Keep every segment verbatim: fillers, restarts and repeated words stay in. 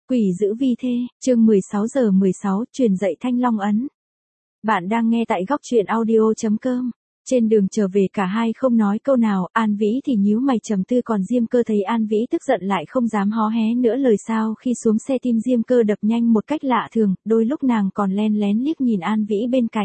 Quỷ dữ vi thê, chương mười sáu giờ mười sáu, truyền dạy Thanh Long ấn. Bạn đang nghe tại góc truyện audio chấm com. Trên đường trở về cả hai không nói câu nào, An Vĩ thì nhíu mày trầm tư, còn Diêm Cơ thấy An Vĩ tức giận lại không dám hó hé nữa lời sao. Khi xuống xe tim Diêm Cơ đập nhanh một cách lạ thường, đôi lúc nàng còn len lén liếc nhìn An Vĩ bên cạnh.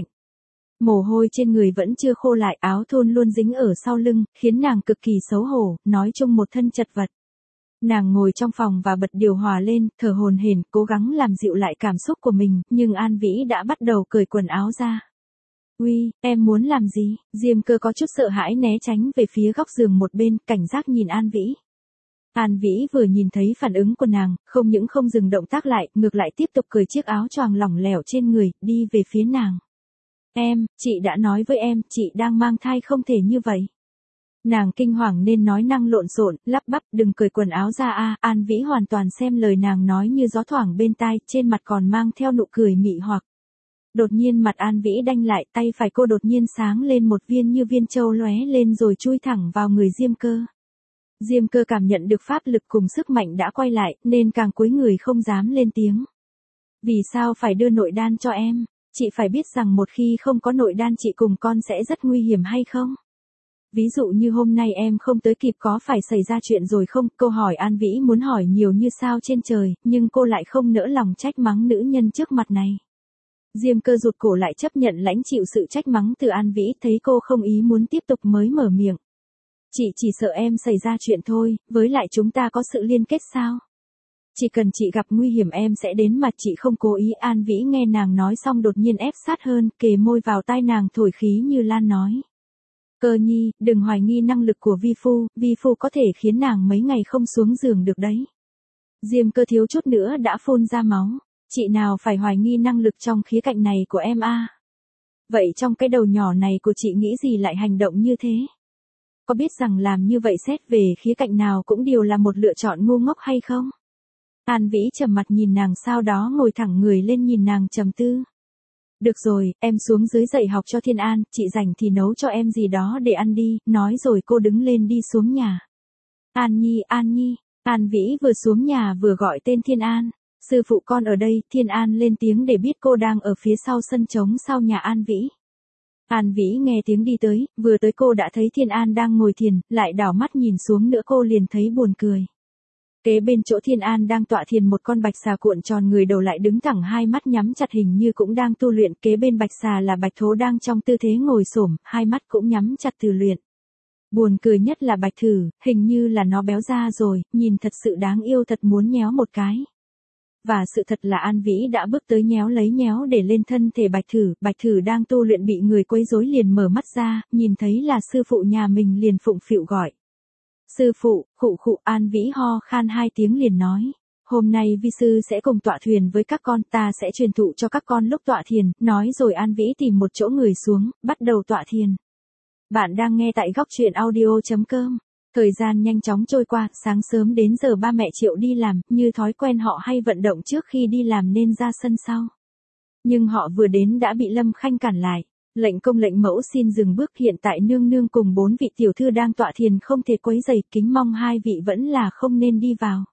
Mồ hôi trên người vẫn chưa khô lại, áo thun luôn dính ở sau lưng, khiến nàng cực kỳ xấu hổ, nói chung một thân chật vật. Nàng ngồi trong phòng và bật điều hòa lên, thở hổn hển, cố gắng làm dịu lại cảm xúc của mình, nhưng An Vĩ đã bắt đầu cởi quần áo ra. Uy, em muốn làm gì? Diêm Cơ có chút sợ hãi né tránh về phía góc giường một bên, cảnh giác nhìn An Vĩ. An Vĩ vừa nhìn thấy phản ứng của nàng, không những không dừng động tác lại, ngược lại tiếp tục cởi chiếc áo choàng lỏng lẻo trên người, đi về phía nàng. Em, chị đã nói với em, chị đang mang thai, không thể như vậy. Nàng kinh hoàng nên nói năng lộn xộn, lắp bắp, đừng cởi quần áo ra a. An Vĩ hoàn toàn xem lời nàng nói như gió thoảng bên tai, trên mặt còn mang theo nụ cười mị hoặc. Đột nhiên mặt An Vĩ đanh lại, tay phải cô đột nhiên sáng lên một viên như viên châu lóe lên rồi chui thẳng vào người Diêm Cơ. Diêm Cơ cảm nhận được pháp lực cùng sức mạnh đã quay lại, nên càng cúi người không dám lên tiếng. Vì sao phải đưa nội đan cho em? Chị phải biết rằng một khi không có nội đan chị cùng con sẽ rất nguy hiểm hay không? Ví dụ như hôm nay em không tới kịp có phải xảy ra chuyện rồi không? Câu hỏi An Vĩ muốn hỏi nhiều như sao trên trời, nhưng cô lại không nỡ lòng trách mắng nữ nhân trước mặt này. Diêm Cơ rụt cổ lại chấp nhận lãnh chịu sự trách mắng từ An Vĩ, thấy cô không ý muốn tiếp tục mới mở miệng. Chị chỉ sợ em xảy ra chuyện thôi, với lại chúng ta có sự liên kết sao? Chỉ cần chị gặp nguy hiểm em sẽ đến mà chị không cố ý. An Vĩ nghe nàng nói xong đột nhiên ép sát hơn, kề môi vào tai nàng thổi khí như lan nói. Cơ nhi, đừng hoài nghi năng lực của vi phu, vi phu có thể khiến nàng mấy ngày không xuống giường được đấy. Diêm Cơ thiếu chút nữa đã phun ra máu, chị nào phải hoài nghi năng lực trong khía cạnh này của em a? À? Vậy trong cái đầu nhỏ này của chị nghĩ gì lại hành động như thế? Có biết rằng làm như vậy xét về khía cạnh nào cũng đều là một lựa chọn ngu ngốc hay không? An Vĩ trầm mặt nhìn nàng, sau đó ngồi thẳng người lên nhìn nàng trầm tư. Được rồi, em xuống dưới dạy học cho Thiên An, chị rảnh thì nấu cho em gì đó để ăn đi, nói rồi cô đứng lên đi xuống nhà. An Nhi, An Nhi, An Vĩ vừa xuống nhà vừa gọi tên Thiên An. Sư phụ con ở đây. Thiên An lên tiếng để biết cô đang ở phía sau sân trống sau nhà An Vĩ. An Vĩ nghe tiếng đi tới, vừa tới cô đã thấy Thiên An đang ngồi thiền, lại đảo mắt nhìn xuống nữa cô liền thấy buồn cười. Kế bên chỗ Thiên An đang tọa thiền một con bạch xà cuộn tròn người đầu lại đứng thẳng, hai mắt nhắm chặt, hình như cũng đang tu luyện. Kế bên bạch xà là bạch thố đang trong tư thế ngồi xổm, hai mắt cũng nhắm chặt từ luyện. Buồn cười nhất là bạch thử, hình như là nó béo ra rồi, nhìn thật sự đáng yêu, thật muốn nhéo một cái. Và sự thật là An Vĩ đã bước tới nhéo lấy nhéo để lên thân thể bạch thử. Bạch thử đang tu luyện bị người quấy rối liền mở mắt ra, nhìn thấy là sư phụ nhà mình liền phụng phịu gọi. Sư phụ, khụ khụ. An Vĩ ho khan hai tiếng liền nói. Hôm nay vi sư sẽ cùng tọa thuyền với các con, ta sẽ truyền thụ cho các con lúc tọa thiền. Nói rồi An Vĩ tìm một chỗ người xuống, bắt đầu tọa thiền. Bạn đang nghe tại góc truyện audio chấm com. Thời gian nhanh chóng trôi qua, sáng sớm đến giờ ba mẹ Triệu đi làm, như thói quen họ hay vận động trước khi đi làm nên ra sân sau. Nhưng họ vừa đến đã bị Lâm Khanh cản lại. Lệnh công lệnh mẫu xin dừng bước, hiện tại nương nương cùng bốn vị tiểu thư đang tọa thiền không thể quấy rầy, kính mong hai vị vẫn là không nên đi vào.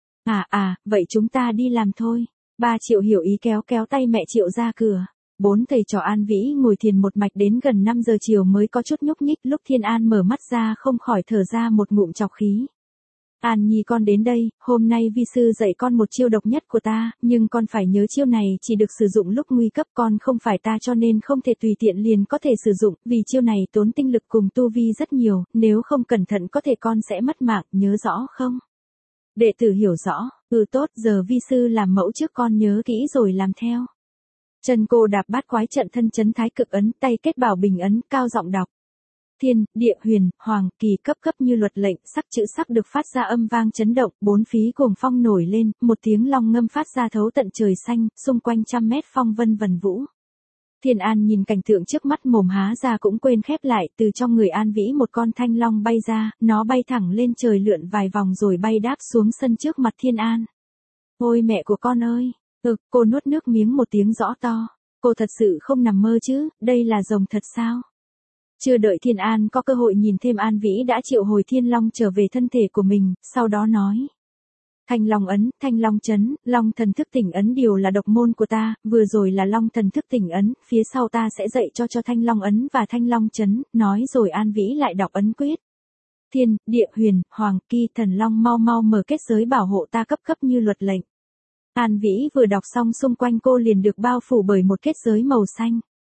À à, vậy chúng ta đi làm thôi. Ba Triệu hiểu ý kéo kéo tay mẹ Triệu ra cửa. Bốn thầy trò An Vĩ ngồi thiền một mạch đến gần năm giờ chiều mới có chút nhúc nhích. Lúc Thiên An mở mắt ra không khỏi thở ra một ngụm trọc khí. An Nhi, con đến đây, hôm nay vi sư dạy con một chiêu độc nhất của ta, nhưng con phải nhớ chiêu này chỉ được sử dụng lúc nguy cấp, con không phải ta cho nên không thể tùy tiện liền có thể sử dụng, vì chiêu này tốn tinh lực cùng tu vi rất nhiều, nếu không cẩn thận có thể con sẽ mất mạng, nhớ rõ không? Đệ tử hiểu rõ, ừ tốt, giờ vi sư làm mẫu trước, con nhớ kỹ rồi làm theo. Chân cô đạp bát quái trận, thân chấn thái cực ấn, tay kết bảo bình ấn, cao giọng đọc. Thiên, địa, huyền, hoàng, kỳ, cấp cấp như luật lệnh, sắc chữ sắc được phát ra âm vang chấn động, bốn phí cuồng phong nổi lên, một tiếng long ngâm phát ra thấu tận trời xanh, xung quanh trăm mét phong vân vần vũ. Thiên An nhìn cảnh tượng trước mắt mồm há ra cũng quên khép lại, từ trong người An Vĩ một con thanh long bay ra, nó bay thẳng lên trời lượn vài vòng rồi bay đáp xuống sân trước mặt Thiên An. Ôi mẹ của con ơi! Ừ, cô nuốt nước miếng một tiếng rõ to. Cô thật sự không nằm mơ chứ, đây là rồng thật sao? Chưa đợi Thiên An có cơ hội nhìn thêm, An Vĩ đã triệu hồi Thiên Long trở về thân thể của mình, sau đó nói. Thanh Long ấn, Thanh Long chấn, Long thần thức tỉnh ấn đều là độc môn của ta, vừa rồi là Long thần thức tỉnh ấn, phía sau ta sẽ dạy cho cho Thanh Long ấn và Thanh Long chấn, nói rồi An Vĩ lại đọc ấn quyết. Thiên, địa, huyền, hoàng, kỳ, thần long mau mau mở kết giới bảo hộ ta cấp cấp như luật lệnh. An Vĩ vừa đọc xong xung quanh cô liền được bao phủ bởi một kết giới màu xanh.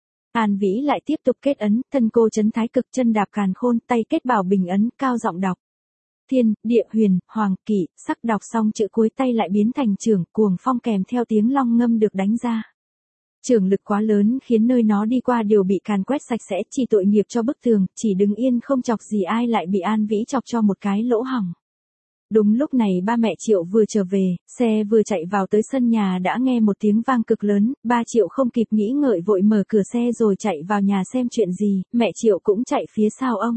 An Vĩ lại tiếp tục kết ấn, thân cô chấn thái cực chân đạp càn khôn, tay kết bảo bình ấn, cao giọng đọc. Thiên, địa, huyền, hoàng, kỷ, sắc đọc xong chữ cuối tay lại biến thành trưởng, cuồng phong kèm theo tiếng long ngâm được đánh ra. Trường lực quá lớn khiến nơi nó đi qua đều bị càn quét sạch sẽ, chỉ tội nghiệp cho bức tường, chỉ đứng yên không chọc gì ai lại bị An Vĩ chọc cho một cái lỗ hỏng. Đúng lúc này ba mẹ Triệu vừa trở về, xe vừa chạy vào tới sân nhà đã nghe một tiếng vang cực lớn, ba Triệu không kịp nghĩ ngợi vội mở cửa xe rồi chạy vào nhà xem chuyện gì, mẹ Triệu cũng chạy phía sau ông.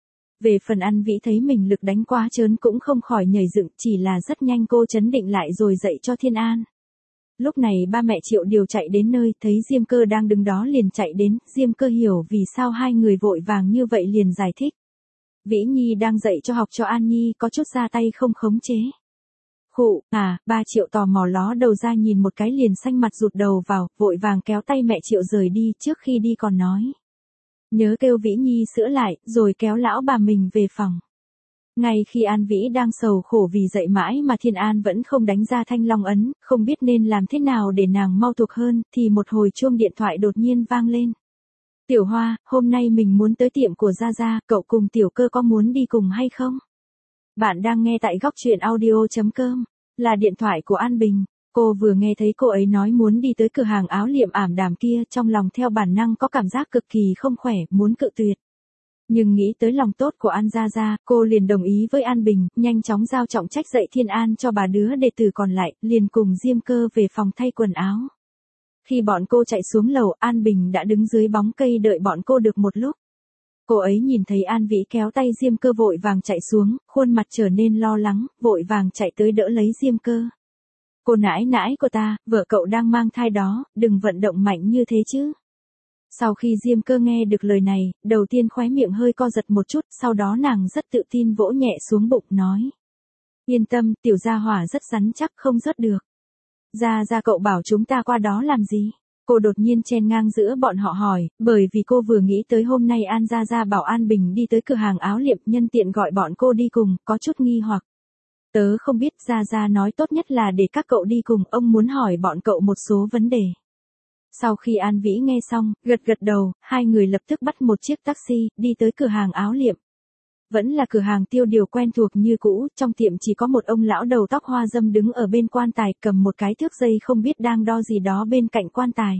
Về phần An Vĩ thấy mình lực đánh quá trớn cũng không khỏi nhảy dựng, chỉ là rất nhanh cô chấn định lại rồi dạy cho Thiên An. Lúc này ba mẹ Triệu đều chạy đến nơi, thấy Diêm Cơ đang đứng đó liền chạy đến, Diêm Cơ hiểu vì sao hai người vội vàng như vậy liền giải thích. Vĩ Nhi đang dạy cho học cho An Nhi có chút ra tay không khống chế. Khụ, à, ba Triệu tò mò ló đầu ra nhìn một cái liền xanh mặt rụt đầu vào, vội vàng kéo tay mẹ Triệu rời đi, trước khi đi còn nói. Nhớ kêu Vĩ Nhi sữa lại, rồi kéo lão bà mình về phòng. Ngay khi An Vĩ đang sầu khổ vì dậy mãi mà Thiên An vẫn không đánh ra Thanh Long ấn, không biết nên làm thế nào để nàng mau thuộc hơn, thì một hồi chuông điện thoại đột nhiên vang lên. Tiểu Hoa, hôm nay mình muốn tới tiệm của Gia Gia, cậu cùng Tiểu Cơ có muốn đi cùng hay không? Bạn đang nghe tại góc truyện audio chấm com, là điện thoại của An Bình. Cô vừa nghe thấy cô ấy nói muốn đi tới cửa hàng áo liệm ảm đạm kia, trong lòng theo bản năng có cảm giác cực kỳ không khỏe, muốn cự tuyệt. Nhưng nghĩ tới lòng tốt của An Gia Gia, cô liền đồng ý với An Bình, nhanh chóng giao trọng trách dạy Thiên An cho bà đứa đệ tử còn lại, liền cùng Diêm Cơ về phòng thay quần áo. Khi bọn cô chạy xuống lầu, An Bình đã đứng dưới bóng cây đợi bọn cô được một lúc. Cô ấy nhìn thấy An Vĩ kéo tay Diêm Cơ vội vàng chạy xuống, khuôn mặt trở nên lo lắng, vội vàng chạy tới đỡ lấy Diêm Cơ. Cô nãi nãi của ta, vợ cậu đang mang thai đó, đừng vận động mạnh như thế chứ. Sau khi Diêm Cơ nghe được lời này, đầu tiên khóe miệng hơi co giật một chút, sau đó nàng rất tự tin vỗ nhẹ xuống bụng nói. Yên tâm, tiểu gia hỏa rất rắn chắc không rớt được. Gia Gia cậu bảo chúng ta qua đó làm gì? Cô đột nhiên chen ngang giữa bọn họ hỏi, bởi vì cô vừa nghĩ tới hôm nay An Gia Gia bảo An Bình đi tới cửa hàng áo liệm nhân tiện gọi bọn cô đi cùng, có chút nghi hoặc. Tớ không biết, Gia Gia nói tốt nhất là để các cậu đi cùng, ông muốn hỏi bọn cậu một số vấn đề. Sau khi An Vĩ nghe xong, gật gật đầu, hai người lập tức bắt một chiếc taxi, đi tới cửa hàng áo liệm. Vẫn là cửa hàng tiêu điều quen thuộc như cũ, trong tiệm chỉ có một ông lão đầu tóc hoa râm đứng ở bên quan tài cầm một cái thước dây không biết đang đo gì đó bên cạnh quan tài.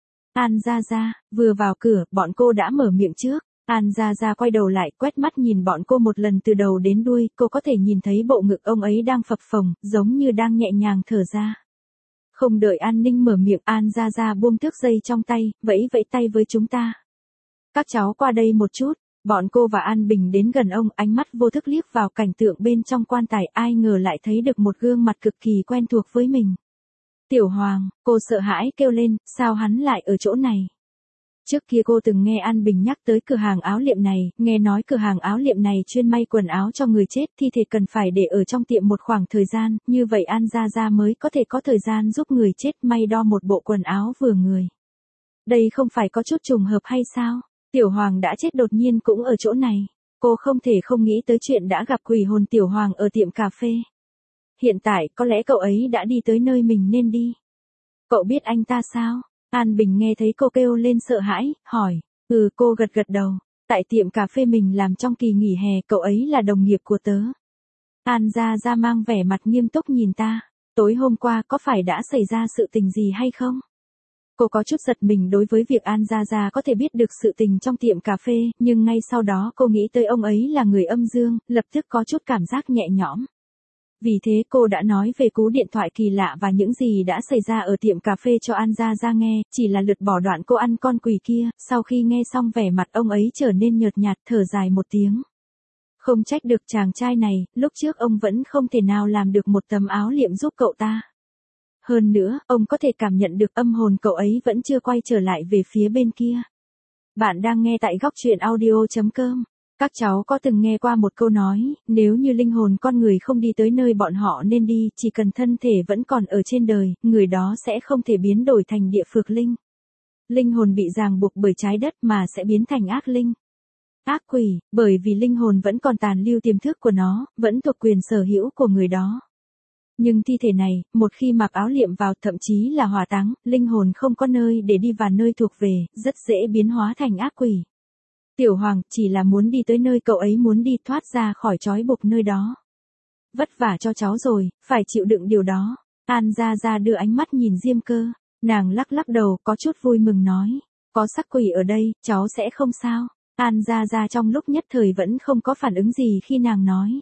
An Gia Gia, vừa vào cửa, bọn cô đã mở miệng trước. An Gia Gia quay đầu lại, quét mắt nhìn bọn cô một lần từ đầu đến đuôi, cô có thể nhìn thấy bộ ngực ông ấy đang phập phồng, giống như đang nhẹ nhàng thở ra. Không đợi An Ninh mở miệng, An Gia Gia buông thước dây trong tay, vẫy vẫy tay với chúng ta. Các cháu qua đây một chút. Bọn cô và An Bình đến gần ông, ánh mắt vô thức liếc vào cảnh tượng bên trong quan tài, ai ngờ lại thấy được một gương mặt cực kỳ quen thuộc với mình. Tiểu Hoàng, cô sợ hãi kêu lên, sao hắn lại ở chỗ này? Trước kia cô từng nghe An Bình nhắc tới cửa hàng áo liệm này, nghe nói cửa hàng áo liệm này chuyên may quần áo cho người chết, thi thể cần phải để ở trong tiệm một khoảng thời gian, như vậy An Gia Gia mới có thể có thời gian giúp người chết may đo một bộ quần áo vừa người. Đây không phải có chút trùng hợp hay sao? Tiểu Hoàng đã chết đột nhiên cũng ở chỗ này. Cô không thể không nghĩ tới chuyện đã gặp quỷ hồn Tiểu Hoàng ở tiệm cà phê. Hiện tại, có lẽ cậu ấy đã đi tới nơi mình nên đi. Cậu biết anh ta sao? An Bình nghe thấy cô kêu lên sợ hãi, hỏi. Ừ, cô gật gật đầu. Tại tiệm cà phê mình làm trong kỳ nghỉ hè, cậu ấy là đồng nghiệp của tớ. An Gia Gia mang vẻ mặt nghiêm túc nhìn ta. Tối hôm qua có phải đã xảy ra sự tình gì hay không? Cô có chút giật mình đối với việc An Gia Gia có thể biết được sự tình trong tiệm cà phê, nhưng ngay sau đó cô nghĩ tới ông ấy là người âm dương, lập tức có chút cảm giác nhẹ nhõm. Vì thế cô đã nói về cú điện thoại kỳ lạ và những gì đã xảy ra ở tiệm cà phê cho An Gia Gia nghe, chỉ là lượt bỏ đoạn cô ăn con quỷ kia, sau khi nghe xong vẻ mặt ông ấy trở nên nhợt nhạt, thở dài một tiếng. Không trách được chàng trai này, lúc trước ông vẫn không thể nào làm được một tấm áo liệm giúp cậu ta. Hơn nữa, ông có thể cảm nhận được âm hồn cậu ấy vẫn chưa quay trở lại về phía bên kia. Bạn đang nghe tại góc truyện audio chấm com. Các cháu có từng nghe qua một câu nói, nếu như linh hồn con người không đi tới nơi bọn họ nên đi, chỉ cần thân thể vẫn còn ở trên đời, người đó sẽ không thể biến đổi thành địa phược linh. Linh hồn bị ràng buộc bởi trái đất mà sẽ biến thành ác linh. Ác quỷ, bởi vì linh hồn vẫn còn tàn lưu tiềm thức của nó, vẫn thuộc quyền sở hữu của người đó. Nhưng thi thể này, một khi mặc áo liệm vào thậm chí là hỏa táng, linh hồn không có nơi để đi và nơi thuộc về, rất dễ biến hóa thành ác quỷ. Tiểu Hoàng chỉ là muốn đi tới nơi cậu ấy muốn đi, thoát ra khỏi trói buộc nơi đó. Vất vả cho cháu rồi, phải chịu đựng điều đó. An Gia Gia đưa ánh mắt nhìn Diêm Cơ, nàng lắc lắc đầu có chút vui mừng nói, có sắc quỷ ở đây, cháu sẽ không sao. An Gia Gia trong lúc nhất thời vẫn không có phản ứng gì khi nàng nói.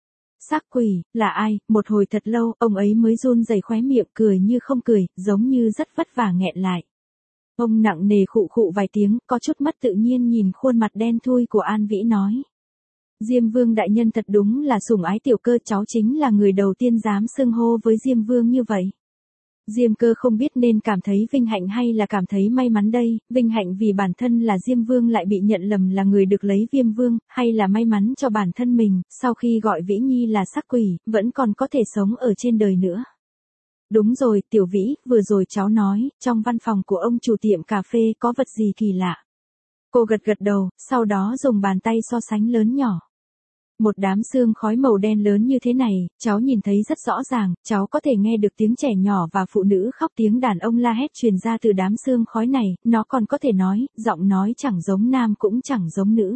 Sắc quỷ, là ai? Một hồi thật lâu, ông ấy mới run rẩy khóe miệng, cười như không cười, giống như rất vất vả nghẹn lại. Ông nặng nề khụ khụ vài tiếng, có chút mất tự nhiên nhìn khuôn mặt đen thui của An Vĩ nói. Diêm Vương đại nhân thật đúng là sủng ái tiểu Cơ, cháu chính là người đầu tiên dám xưng hô với Diêm Vương như vậy. Diêm Cơ không biết nên cảm thấy vinh hạnh hay là cảm thấy may mắn đây, vinh hạnh vì bản thân là Diêm Vương lại bị nhận lầm là người được lấy Viêm Vương, hay là may mắn cho bản thân mình, sau khi gọi Vĩ Nhi là sắc quỷ, vẫn còn có thể sống ở trên đời nữa. Đúng rồi, Tiểu Vĩ, vừa rồi cháu nói, trong văn phòng của ông chủ tiệm cà phê có vật gì kỳ lạ. Cô gật gật đầu, sau đó dùng bàn tay so sánh lớn nhỏ. Một đám sương khói màu đen lớn như thế này, cháu nhìn thấy rất rõ ràng, cháu có thể nghe được tiếng trẻ nhỏ và phụ nữ khóc, tiếng đàn ông la hét truyền ra từ đám sương khói này, nó còn có thể nói, giọng nói chẳng giống nam cũng chẳng giống nữ.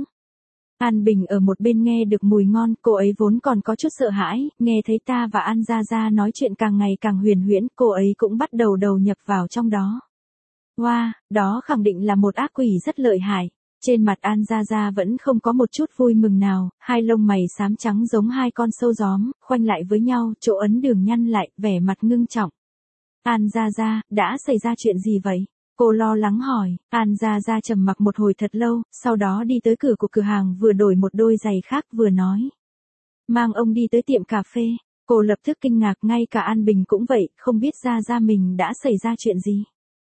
An Bình ở một bên nghe được mùi ngon, cô ấy vốn còn có chút sợ hãi, nghe thấy ta và An Gia Gia nói chuyện càng ngày càng huyền huyễn, cô ấy cũng bắt đầu đầu nhập vào trong đó. Wow, đó khẳng định là một ác quỷ rất lợi hại. Trên mặt An Gia Gia vẫn không có một chút vui mừng nào, hai lông mày xám trắng giống hai con sâu gióm, khoanh lại với nhau, chỗ ấn đường nhăn lại, vẻ mặt ngưng trọng. An Gia Gia, đã xảy ra chuyện gì vậy? Cô lo lắng hỏi. An Gia Gia trầm mặc một hồi thật lâu, sau đó đi tới cửa của cửa hàng vừa đổi một đôi giày khác vừa nói. Mang ông đi tới tiệm cà phê. Cô lập tức kinh ngạc, ngay cả An Bình cũng vậy, không biết Gia Gia mình đã xảy ra chuyện gì.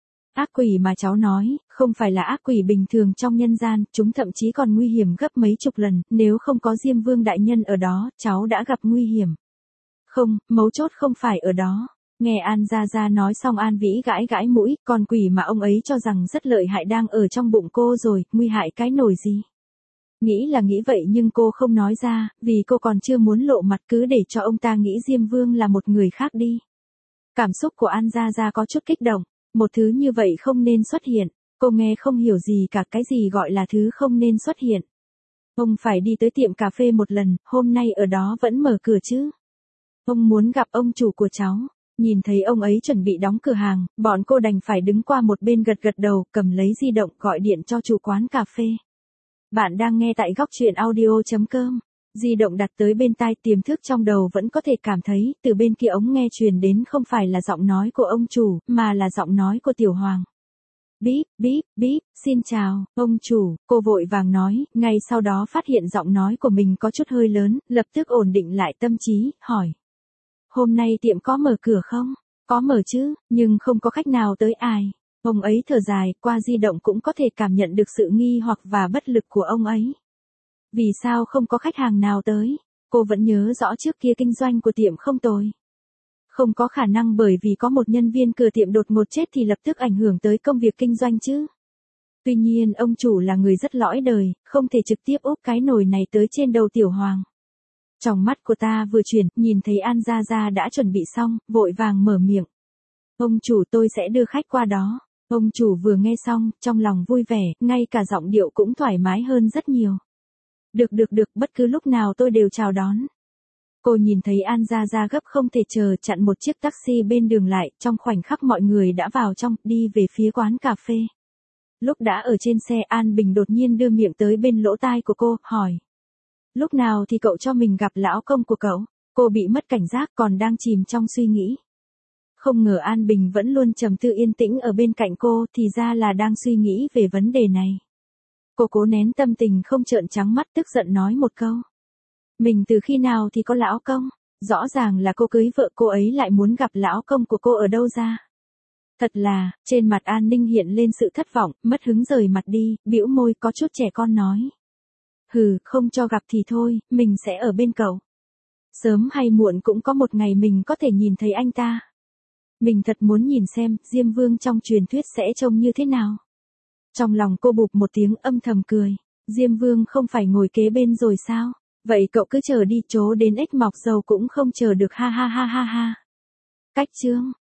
Ác quỷ mà cháu nói, không phải là ác quỷ bình thường trong nhân gian, chúng thậm chí còn nguy hiểm gấp mấy chục lần, nếu không có Diêm Vương đại nhân ở đó, cháu đã gặp nguy hiểm. Không, mấu chốt không phải ở đó. Nghe An Gia Gia nói xong An Vĩ gãi gãi mũi, con quỷ mà ông ấy cho rằng rất lợi hại đang ở trong bụng cô rồi, nguy hại cái nổi gì. Nghĩ là nghĩ vậy nhưng cô không nói ra, vì cô còn chưa muốn lộ mặt, cứ để cho ông ta nghĩ Diêm Vương là một người khác đi. Cảm xúc của An Gia Gia có chút kích động. Một thứ như vậy không nên xuất hiện, cô nghe không hiểu gì cả, cái gì gọi là thứ không nên xuất hiện. Ông phải đi tới tiệm cà phê một lần, hôm nay ở đó vẫn mở cửa chứ. Ông muốn gặp ông chủ của cháu, nhìn thấy ông ấy chuẩn bị đóng cửa hàng, bọn cô đành phải đứng qua một bên gật gật đầu, cầm lấy di động gọi điện cho chủ quán cà phê. Bạn đang nghe tại góc truyện audio chấm com. Di động đặt tới bên tai, tiềm thức trong đầu vẫn có thể cảm thấy, từ bên kia ống nghe truyền đến không phải là giọng nói của ông chủ, mà là giọng nói của Tiểu Hoàng. Bíp, bíp, bíp, xin chào, ông chủ, cô vội vàng nói, ngay sau đó phát hiện giọng nói của mình có chút hơi lớn, lập tức ổn định lại tâm trí, hỏi. Hôm nay tiệm có mở cửa không? Có mở chứ, nhưng không có khách nào tới ai. Ông ấy thở dài, qua di động cũng có thể cảm nhận được sự nghi hoặc và bất lực của ông ấy. Vì sao không có khách hàng nào tới? Cô vẫn nhớ rõ trước kia kinh doanh của tiệm không tồi. Không có khả năng bởi vì có một nhân viên cửa tiệm đột ngột chết thì lập tức ảnh hưởng tới công việc kinh doanh chứ. Tuy nhiên ông chủ là người rất lõi đời, không thể trực tiếp úp cái nồi này tới trên đầu Tiểu Hoàng. Trong mắt của ta vừa chuyển, nhìn thấy An Gia Gia đã chuẩn bị xong, vội vàng mở miệng. Ông chủ, tôi sẽ đưa khách qua đó. Ông chủ vừa nghe xong, trong lòng vui vẻ, ngay cả giọng điệu cũng thoải mái hơn rất nhiều. Được được được, bất cứ lúc nào tôi đều chào đón. Cô nhìn thấy An Gia Gia gấp không thể chờ, chặn một chiếc taxi bên đường lại, trong khoảnh khắc mọi người đã vào trong, đi về phía quán cà phê. Lúc đã ở trên xe, An Bình đột nhiên đưa miệng tới bên lỗ tai của cô, hỏi. Lúc nào thì cậu cho mình gặp lão công của cậu? Cô bị mất cảnh giác, còn đang chìm trong suy nghĩ. Không ngờ An Bình vẫn luôn trầm tư yên tĩnh ở bên cạnh cô, thì ra là đang suy nghĩ về vấn đề này. Cô cố nén tâm tình không trợn trắng mắt, tức giận nói một câu. Mình từ khi nào thì có lão công? Rõ ràng là cô cưới vợ, cô ấy lại muốn gặp lão công của cô ở đâu ra? Thật là, trên mặt An Ninh hiện lên sự thất vọng, mất hứng rời mặt đi, bĩu môi có chút trẻ con nói. Hừ, không cho gặp thì thôi, mình sẽ ở bên cậu. Sớm hay muộn cũng có một ngày mình có thể nhìn thấy anh ta. Mình thật muốn nhìn xem, Diêm Vương trong truyền thuyết sẽ trông như thế nào. Trong lòng cô bụp một tiếng âm thầm cười. Diêm Vương không phải ngồi kế bên rồi sao? Vậy cậu cứ chờ đi, chố đến ếch mọc dầu cũng không chờ được, ha ha ha ha ha. Cách chương